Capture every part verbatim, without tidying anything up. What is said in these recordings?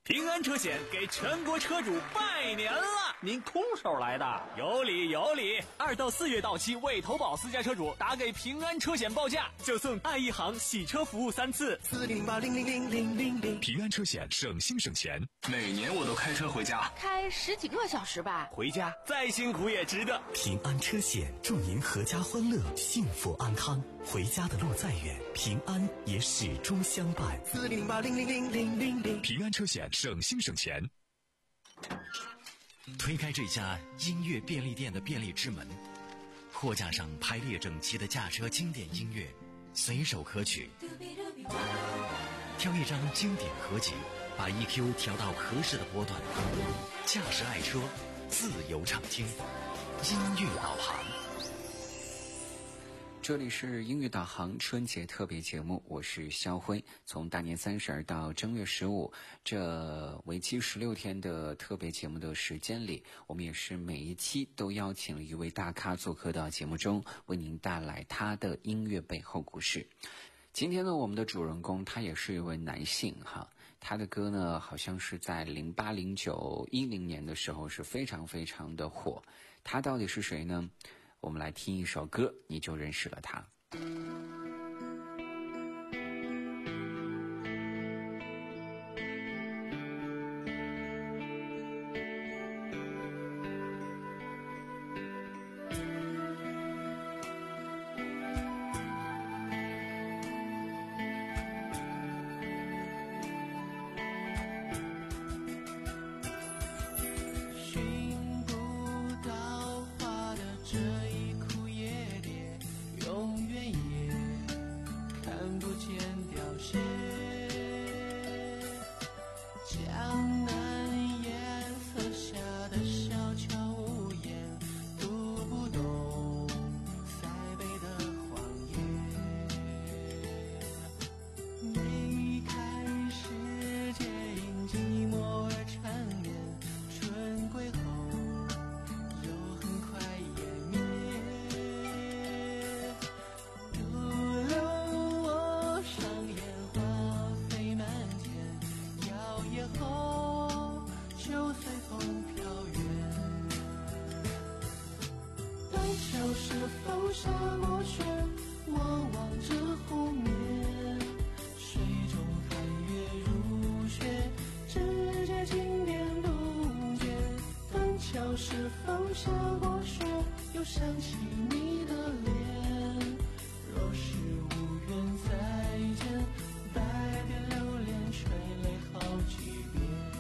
平安车险给全国车主拜年了！ 您空手来的？ 有理有理！二到四月到期未投保私家车主，打给平安车险报价，就送爱一行洗车服务三次。 四零零八零零零零零零。 平安车险省心省钱。 每年我都开车回家， 开十几个小时吧。 回家再辛苦也值得。 平安车险祝您阖家欢乐，幸福安康。回家的路再远，平安也始终相伴。 四零零八零零零零零零。 平安车险省心省钱。 推开这家音乐便利店的便利之门，货架上排列整齐的驾车经典音乐，随手可取。挑一张经典合集，把 E Q 调到合适的波段，驾驶爱车，自由畅听，音乐导航。 这里是音乐导航春节特别节目，我是肖辉。从大年三十到正月十五，这为期十六天的特别节目的时间里，我们也是每一期都邀请了一位大咖做客到节目中，为您带来他的音乐背后故事。今天呢，我们的主人公他也是一位男性哈，他的歌呢好像是在零八、零九、一零年的时候是非常非常的火。他到底是谁呢？我们来听一首歌，你就认识了他。 是否下过雪，又想起你的脸？若是无缘再见，白点流连，垂泪好几遍。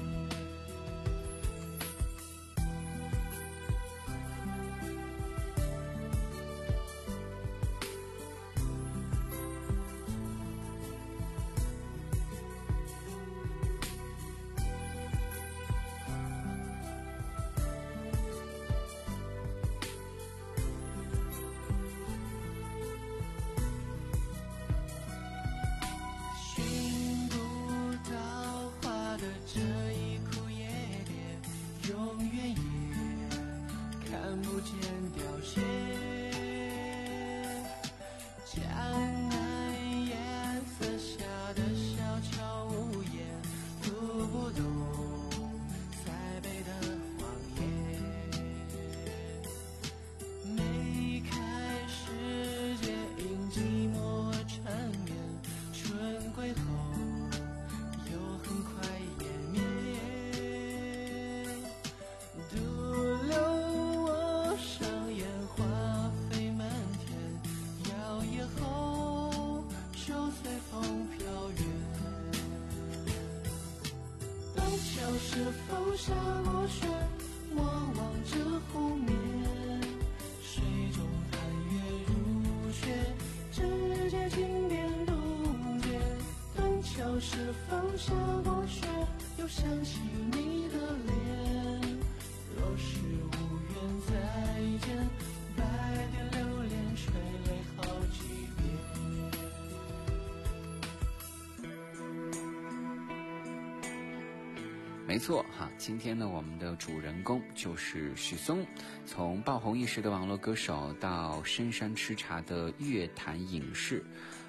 是否下过雪，我望着湖面，水中寒月如雪，指尖轻点冻结。断桥是否下过雪，又想起你的脸。若是无缘再见，白点流连，垂泪好几遍。 没错哈，今天呢，我们的主人公就是许嵩，从爆红一时的网络歌手到深山吃茶的乐坛隐士，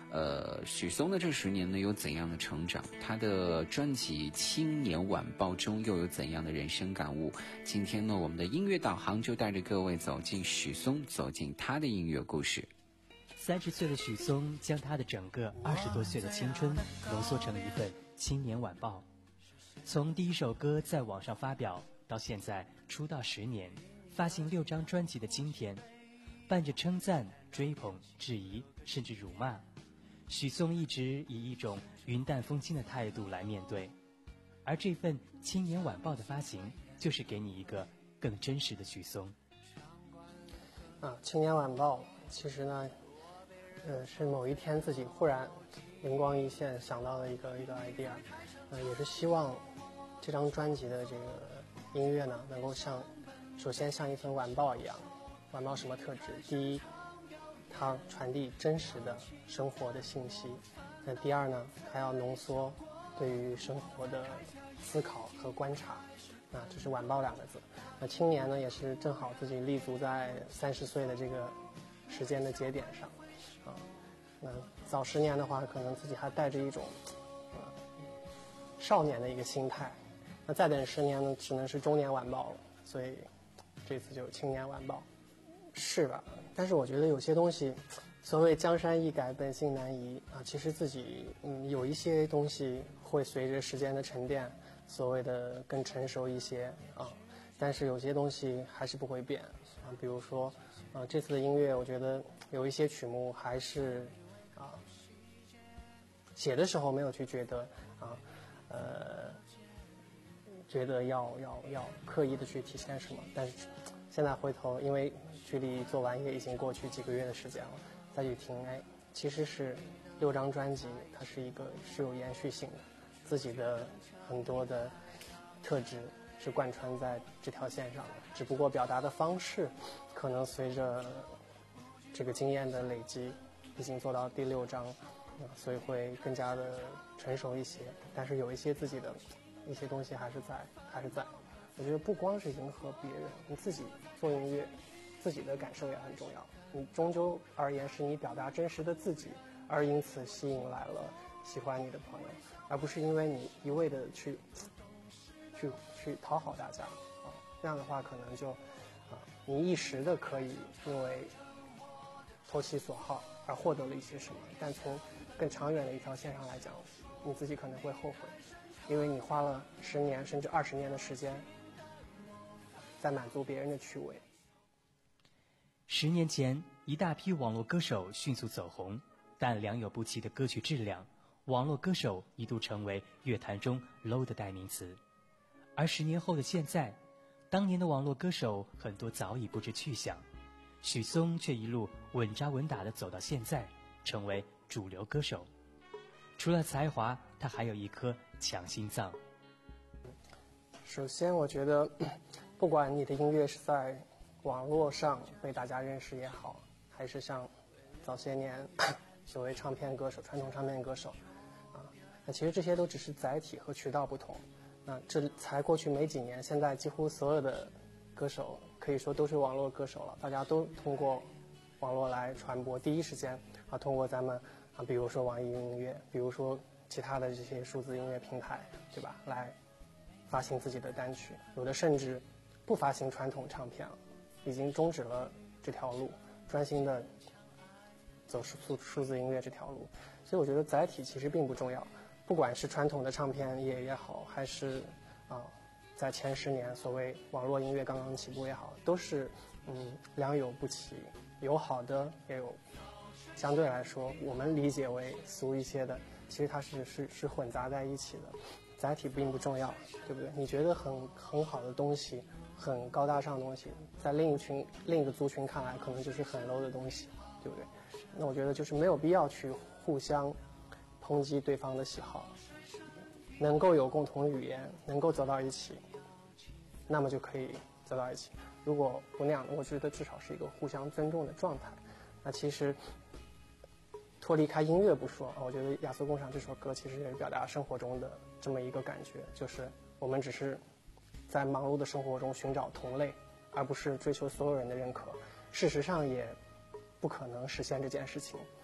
呃，许嵩的这十年呢有怎样的成长？他的专辑《青年晚报》中又有怎样的人生感悟？今天呢，我们的音乐导航就带着各位走进许嵩，走进他的音乐故事。 三十岁的许嵩将他的整个二十多岁的青春浓缩成一份《青年晚报》，从第一首歌在网上发表到现在出道十年，发行六张专辑的今天，伴着称赞、追捧、质疑，甚至辱骂，许嵩一直以一种云淡风轻的态度来面对，而这份《青年晚报》的发行，就是给你一个更真实的许嵩。 啊，《青年晚报》其实呢，呃，是某一天自己忽然灵光一现想到的一个一个 idea， 呃，也是希望这张专辑的这个音乐呢，能够像，首先像一份晚报一样。晚报什么特质？第一，它传递真实的生活的信息。那第二呢，还要浓缩对于生活的思考和观察。啊，这是晚报两个字。那青年呢，也是正好自己立足在三十岁的这个时间的节点上。啊，那早十年的话，可能自己还带着一种呃少年的一个心态。那再等十年呢，只能是中年晚报了。所以这次就青年晚报。是吧？但是我觉得有些东西，所谓江山易改，本性难移啊。其实自己嗯有一些东西会随着时间的沉淀，所谓的更成熟一些啊。但是有些东西还是不会变啊。比如说，啊这次的音乐，我觉得有一些曲目还是啊写的时候没有去觉得啊呃觉得要要要刻意的去体现什么，但是现在回头，因为距离做完也已经过去几个月的时间了，再去听，哎，其实是六张专辑，它是一个是有延续性的，自己的很多的特质是贯穿在这条线上的，只不过表达的方式，可能随着这个经验的累积，已经做到第六张，呃、所以会更加的成熟一些，但是有一些自己的一些东西还是在，还是在。我觉得不光是迎合别人，你自己做音乐，自己的感受也很重要。你终究而言是你表达真实的自己，而因此吸引来了喜欢你的朋友，而不是因为你一味的去去去讨好大家啊。这样的话可能就啊，你一时的可以因为投其所好而获得了一些什么，但从更长远的一条线上来讲，你自己可能会后悔，因为你花了十年甚至二十年的时间在满足别人的趣味。 十年前，一大批网络歌手迅速走红，但良莠不齐的歌曲质量，网络歌手一度成为乐坛中 low 的代名词。而十年后的现在，当年的网络歌手很多早已不知去向，许嵩却一路稳扎稳打地走到现在，成为主流歌手。除了才华，他还有一颗强心脏。 首先我觉得不管你的音乐是在网络上被大家认识也好，还是像早些年所谓唱片歌手、传统唱片歌手啊，那其实这些都只是载体和渠道不同。那这才过去没几年，现在几乎所有的歌手可以说都是网络歌手了，大家都通过网络来传播，第一时间啊通过咱们啊比如说网易云音乐，比如说其他的这些数字音乐平台，对吧，来发行自己的单曲，有的甚至不发行传统唱片了，已经终止了这条路，专心的走数数字音乐这条路。所以我觉得载体其实并不重要，不管是传统的唱片业也好，还是啊在前十年所谓网络音乐刚刚起步也好，都是嗯良莠不齐，有好的也有相对来说我们理解为俗一些的，其实它是是是混杂在一起的。载体并不重要，对不对？你觉得很很好的东西，很高大上的东西，在另一群另一个族群看来，可能就是很 low 的东西，对不对？那我觉得就是没有必要去互相抨击对方的喜好，能够有共同语言，能够走到一起，那么就可以走到一起。如果不那样，我觉得至少是一个互相尊重的状态。那其实脱离开音乐不说，我觉得《亚瑟工厂》这首歌其实也表达生活中的这么一个感觉，就是我们只是在忙碌的生活中寻找同类，而不是追求所有人的认可。事实上也不可能实现这件事情，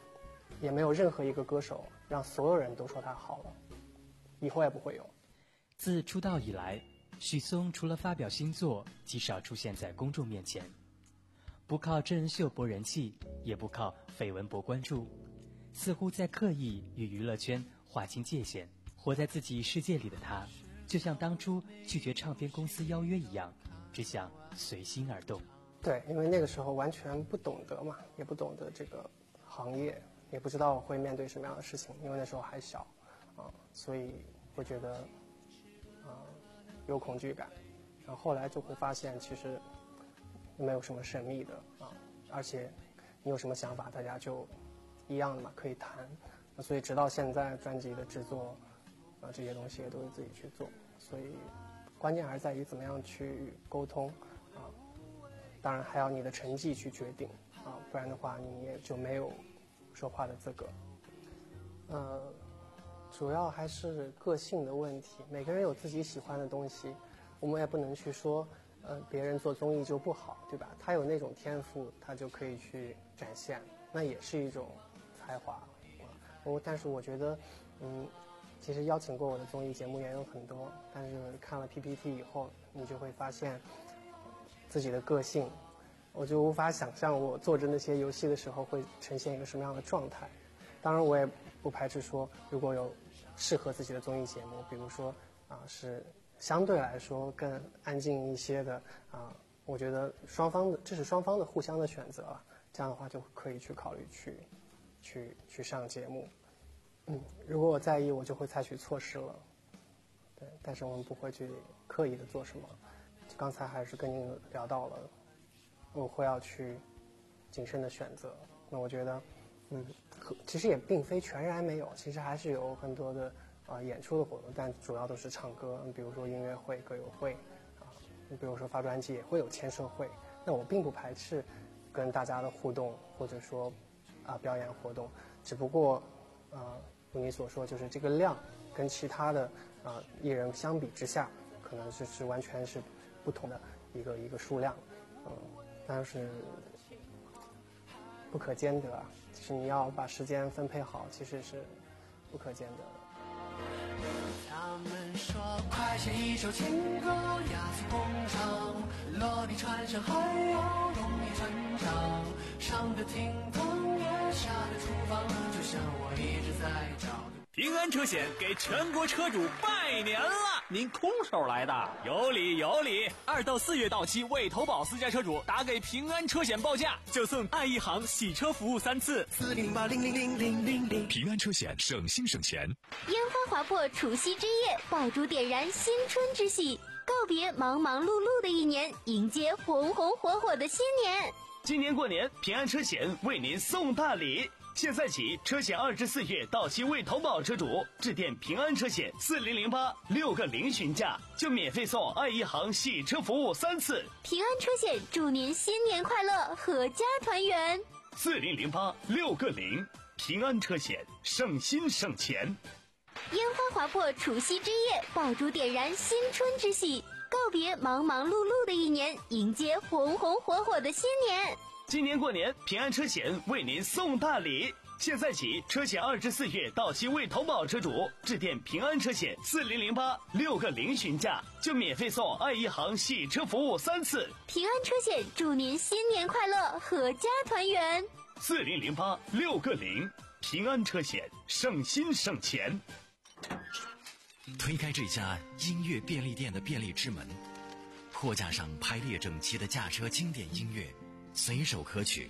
也没有任何一个歌手让所有人都说他好了，以后也不会有。 自出道以来，许嵩除了发表新作，极少出现在公众面前，不靠真人秀博人气，也不靠绯闻博关注，似乎在刻意与娱乐圈划清界限，活在自己世界里的他，就像当初拒绝唱片公司邀约一样，只想随心而动。 对，因为那个时候完全不懂得嘛，也不懂得这个行业，也不知道会面对什么样的事情，因为那时候还小啊、呃，所以会觉得啊、呃、有恐惧感。然后后来就会发现，其实没有什么神秘的啊、呃，而且你有什么想法，大家就一样的嘛，可以谈。所以直到现在，专辑的制作啊、呃、这些东西也都是自己去做，所以关键还是在于怎么样去沟通啊。呃当然还要你的成绩去决定啊，不然的话你也就没有说话的资格。呃，主要还是个性的问题，每个人有自己喜欢的东西，我们也不能去说，呃，别人做综艺就不好，对吧？他有那种天赋，他就可以去展现，那也是一种才华啊。我但是我觉得，嗯，其实邀请过我的综艺节目也有很多，但是看了 P P T 以后，你就会发现自己的个性，我就无法想象我做着那些游戏的时候会呈现一个什么样的状态。当然我也不排斥说，如果有适合自己的综艺节目，比如说啊是相对来说更安静一些的啊，我觉得双方的这是双方的互相的选择啊，这样的话就可以去考虑去去去上节目。嗯，如果我在意，我就会采取措施了。对，但是我们不会去刻意的做什么。刚才还是跟您聊到了，我会要去谨慎的选择。那我觉得，嗯，其实也并非全然没有，其实还是有很多的啊、呃、演出的活动，但主要都是唱歌，比如说音乐会、歌友会啊，你、呃、比如说发专辑也会有签售会。那我并不排斥跟大家的互动，或者说啊、呃、表演活动，只不过啊、呃，如你所说，就是这个量跟其他的啊、呃、艺人相比之下，可能是是完全是不同的一个一个数量，嗯，但是不可兼得啊。其实你要把时间分配好，其实是不可兼得的。 他们说，快写一首情歌，压死工厂，落地穿上还要容易成长，上得厅堂也下得厨房，就像我一直在找。 平安车险给全国车主拜年了！ 您空手来的？ 有理有理！二到四月到期未投保私家车主打给平安车险报价，就送爱一行洗车服务三次。 四零零八零零零零零零。 平安车险省心省钱。 烟花划破除夕之夜，爆竹点燃新春之喜，告别忙忙碌碌的一年，迎接红红火火的新年。 今年过年，平安车险为您送大礼。现在起，车险二至四月到期未投保车主，致电平安车险四零零八六个零询价，就免费送爱一行洗车服务三次。 平安车险祝您新年快乐，阖家团圆。 四零零八六个零，平安车险省心省钱。 烟花划破除夕之夜，爆竹点燃新春之喜，告别忙忙碌碌的一年，迎接红红火火的新年。 今年过年，平安车险为您送大礼。现在起，车险二至四月到期未投保车主，致电平安车险四零零八六个零询价，就免费送爱一行洗车服务三次。 平安车险祝您新年快乐，阖家团圆。 四零零八六个零，平安车险省心省钱。 推开这家音乐便利店的便利之门，货架上排列整齐的驾车经典音乐随手可取，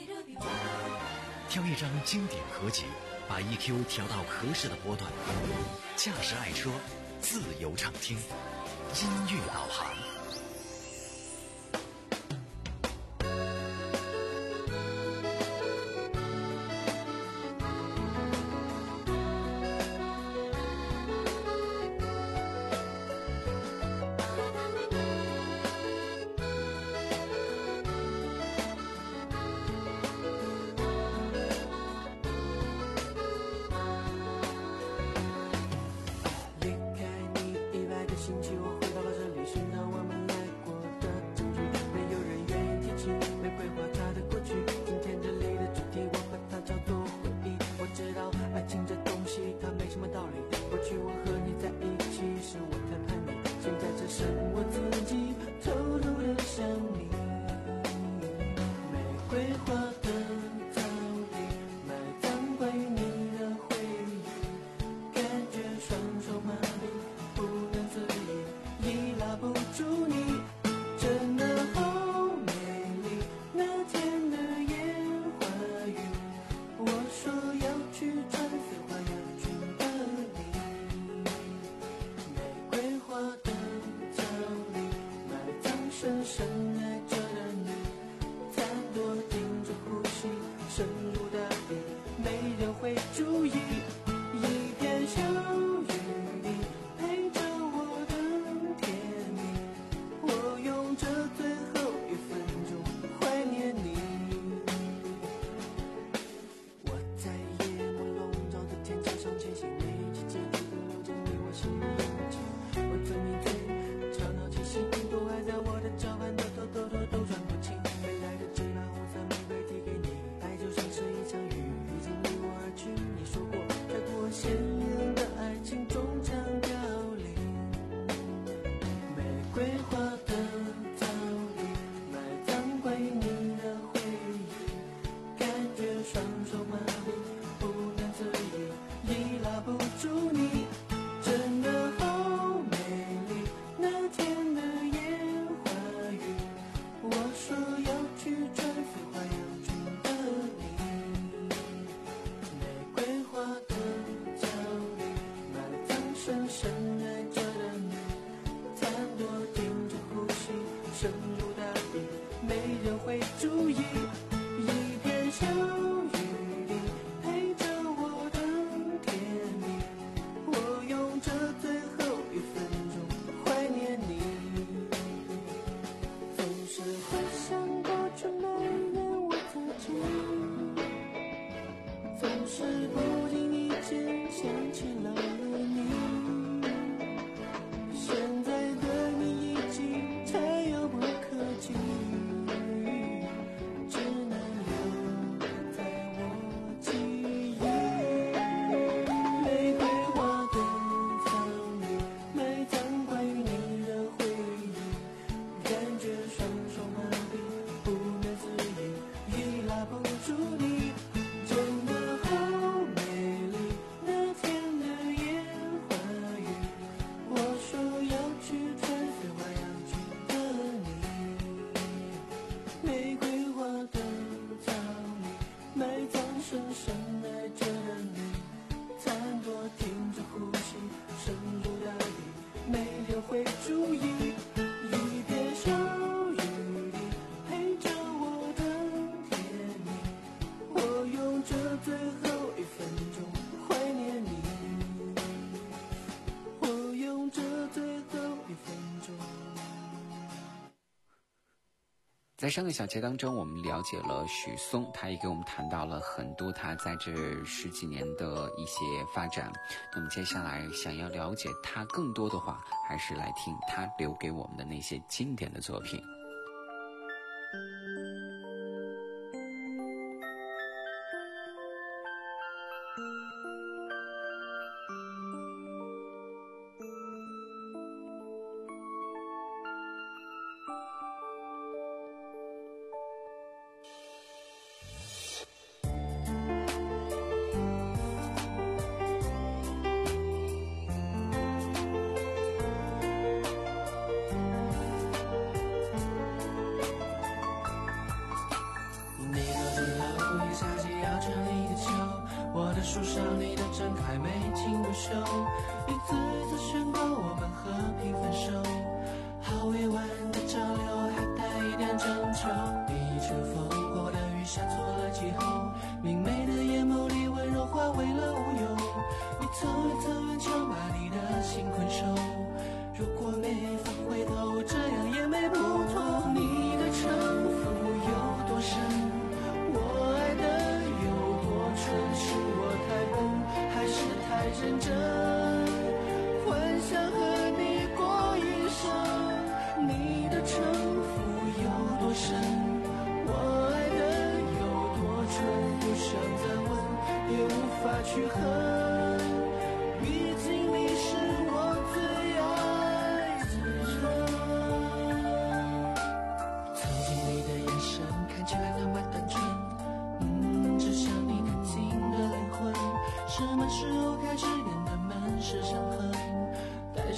挑一张经典合集，把 E Q 调到合适的波段，驾驶爱车，自由畅听，音乐导航。 剩我自己偷偷的想你。玫瑰花的草地，埋葬关于你的回忆，感觉双手麻痹，不能自已，已拉不住你，真的好美丽。那天的烟花雨，我说要去穿碎花洋裙的你。玫瑰花的草里，埋葬深深爱着的你，残朵停止呼吸，深入大地，没人会注意。一片小雨滴陪着我的甜蜜，我用这最后一分钟怀念你。我在夜幕笼罩的天桥上前行，每一季节都流进你我心里眼睛。我最迷醉，吵闹气息都还在我的脚畔，兜兜兜兜都转不清。未来的这把红色玫瑰递给你，爱就像是一场雨，已经离我而去。你说过，在过险的爱情终将凋零。玫瑰花的草里，埋葬关于你的回忆，感觉双手麻痹，不能自已，已拉不住你，真的好美丽。那天的烟花雨，我说要去穿碎花洋裙的你。玫瑰花的草里，埋葬深深爱着的你，残朵停止呼吸，深入大地，没人会注意。一片小雨滴陪着我的甜蜜，我用这最后一分钟怀念你。总是会想过去埋怨我自己，总是不经意间想起了你。现在的你已经太遥不可及，只能留在我记忆。玫瑰花的草里，埋葬关于你的回忆，感觉双手麻痹，不能自已，已拉不住你，真的好美丽。那天的烟花雨，我说要去穿碎花洋裙的你。玫瑰花的草里，埋葬深深爱着的你，残朵停止呼吸，深入大地，没人会注意。一片小雨滴陪着我的甜蜜，我用这最后一分钟怀念你，我用这最后一分钟。 在上个小节当中，我们了解了许嵩，他也给我们谈到了很多他在这十几年的一些发展。那么接下来想要了解他更多的话，还是来听他留给我们的那些经典的作品。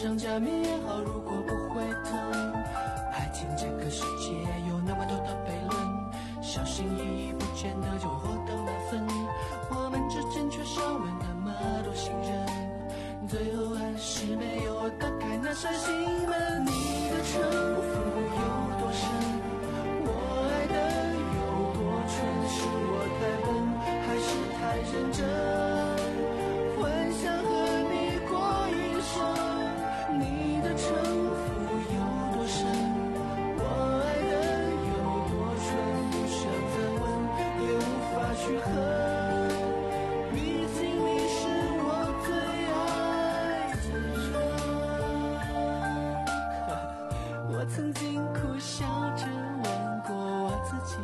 上加冕也好，如果不会疼。爱情这个世界有那么多的悖论，小心翼翼不见得就获得满分。我们之间缺少了那么多信任，最后还是没有打开那扇心门。你的城府有多深，我爱的有多蠢，是我太笨，还是太认真？幻想和你过一生，你的城府有多深，我爱的有多蠢，不想再问，也无法去恨。毕竟你是我最爱的人。我曾经苦笑着问过我自己，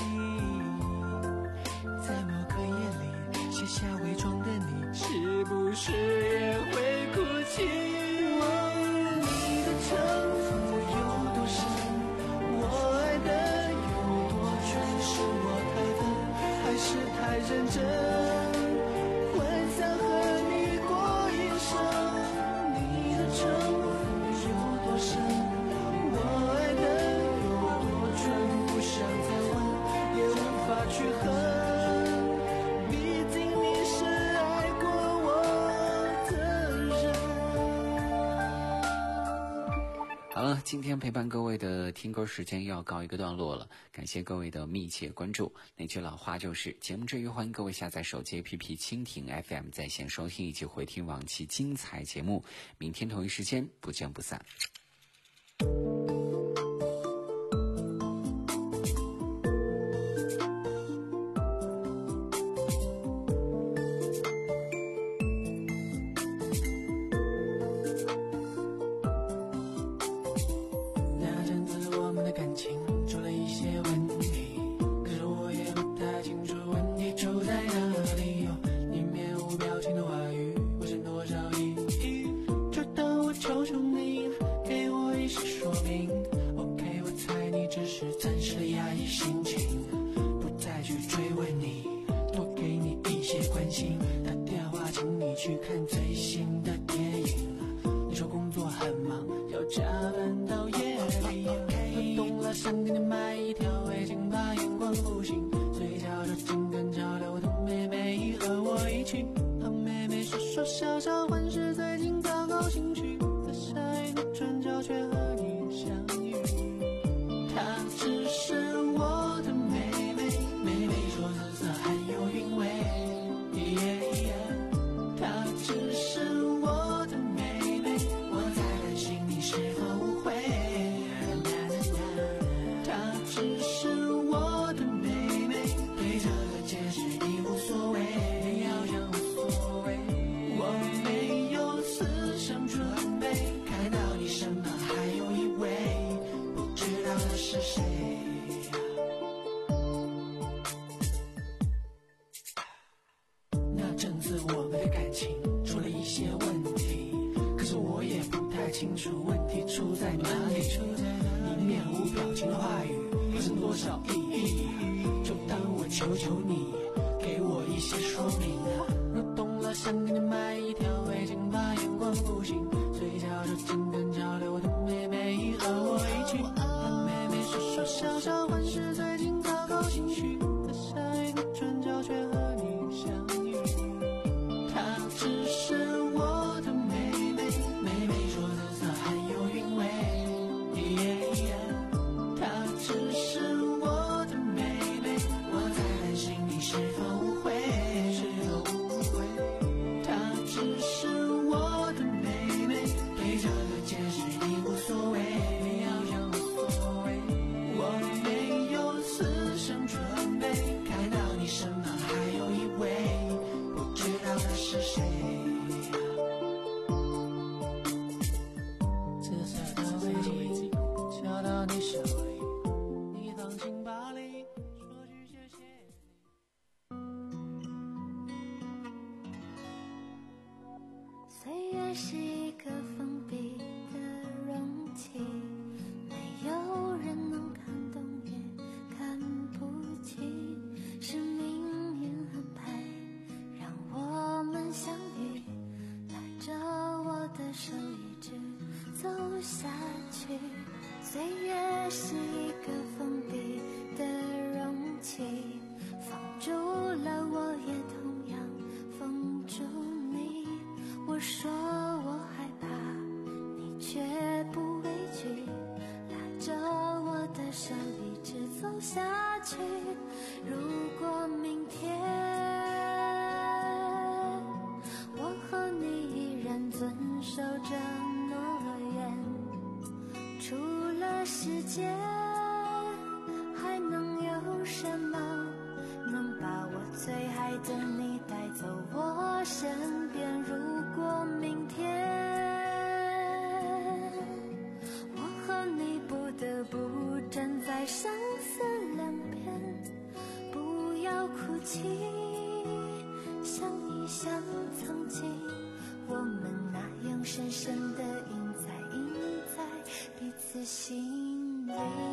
在某个夜里写下伪装的你，是不是也会哭泣？你的城府有多深，我爱的有多蠢，是我太笨，还是太认真？幻想和你过一生，你的城府有多深，我爱的有多蠢，不想再问，也无法去恨。毕竟你是爱过我的人。 好了，今天陪伴各位的听歌时间要告一个段落了，感谢各位的密切关注。那句老话就是，节目之余欢迎各位下载手机 A P P 蜻蜓 F M 在线收听以及回听往期精彩节目。明天同一时间不见不散。 那阵子我们的感情出了一些问题，可是我也不太清楚问题出在哪里。你面无表情的话语不是多少意义，就当我求求你给我一些说明。 OK， 我猜你只是暂时的压抑心情，不再去追问你，多给你一些关心。打电话请你去看最新的电影，你说工作很忙，要加班到夜里。我懂了，想给你买一条围巾，怕眼光不行，嘴角着紧跟潮流的妹妹和我一起。和妹妹说说笑笑，环视最近糟糕情绪，在下一个转角却和你相遇。她只是我的妹妹，妹妹说紫色很有韵味。她只是我的妹妹，我在担心你是否误会。她只是我的妹妹，对这个解释已无所谓，好像无所谓。我没有思想准备，看到你身旁还有一位，不知道他是谁。那阵子我们的感情出了一些问题，可是我也不太清楚问题出在哪里。你面无表情的话语不是多少意义，就当我求求你给我一些说明。我懂了，想给你买一条围巾，怕眼光不行，嘴角着紧跟潮流的妹妹和我一起。和妹妹说说笑笑，环视最近糟糕情绪，在下一个转角却和你相遇。她只是我的妹妹，妹妹说紫色很有韵味。她只是我的妹妹，我在担心你是否误会，是否误会。她只是我的妹妹，对这个走下去。岁月是一个封闭的容器，封住了我，也同样封住你。我说我害怕，你却不畏惧，拉着我的手一直走下去。如果明天我和你依然遵守着诺言，除了时间还能有什么能把我最爱的你带走我身边？如果明天我和你不得不站在生死两边，不要哭泣，想一想曾经我们那样深深的印在印在彼此心里。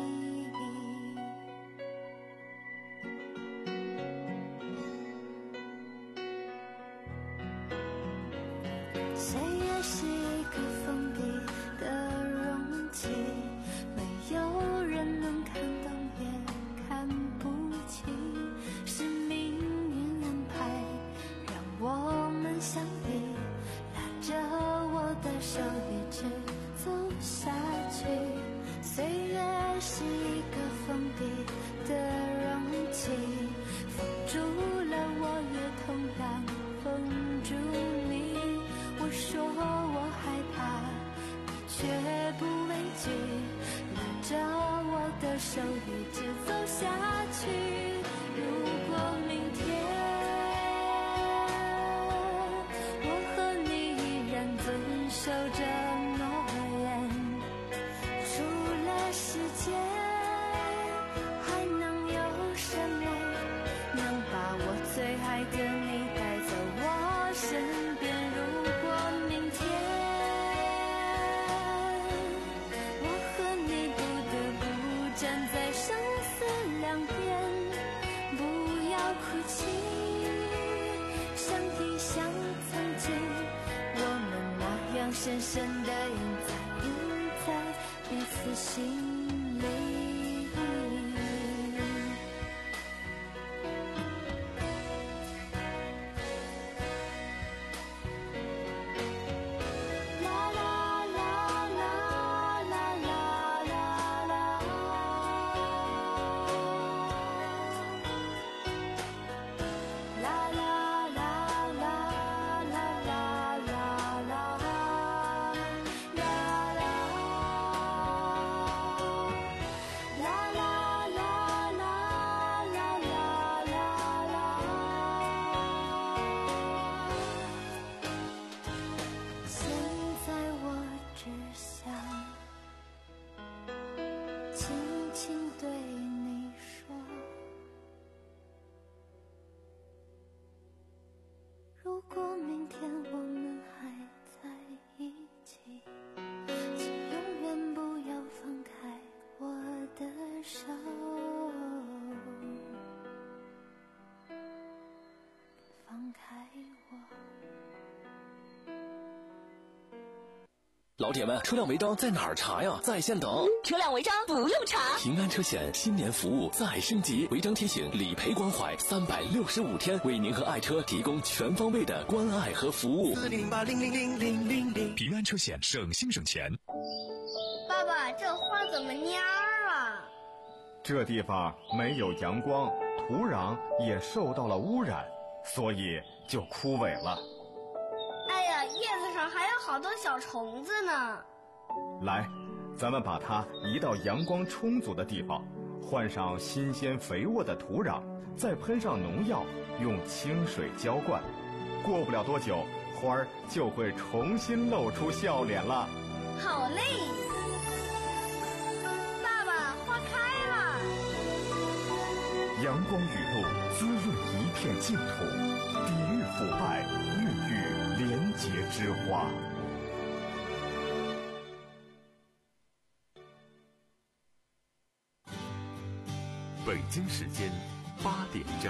岁月是一个封闭的容器，没有人能看懂也看不清，是命运安排让我们相遇，拉着我的手一直走下去。岁月是一个封闭的容器，封住了我，也同样封住你。我说我害怕，你却不畏惧，拉着我的手一直走下去。如果明天我和你依然遵守着诺言，除了时间还能有什么能把我最爱的你带走我身边？如果明天我和你不得不站在生死两边，不要哭泣，想一想曾经我们那样深深的印在印在彼此心里。 老铁们，车辆违章在哪儿查呀？在线等。 车辆违章不用查。 平安车险新年服务再升级，违章提醒、理赔关怀，三百六十五天为您和爱车提供全方位的关爱和服务。 四零八零零零零零零。 平安车险，省心省钱。 爸爸，这花怎么蔫儿啊？ 这地方没有阳光，土壤也受到了污染，所以就枯萎了。 哎呀，叶子上还有好多小虫子呢。 来，咱们把它移到阳光充足的地方，换上新鲜肥沃的土壤，再喷上农药，用清水浇灌。过不了多久，花儿就会重新露出笑脸了。 好嘞，爸爸，花开了。 阳光雨露滋润一片净土，抵御腐败，孕育廉洁之花。 北京时间八点整。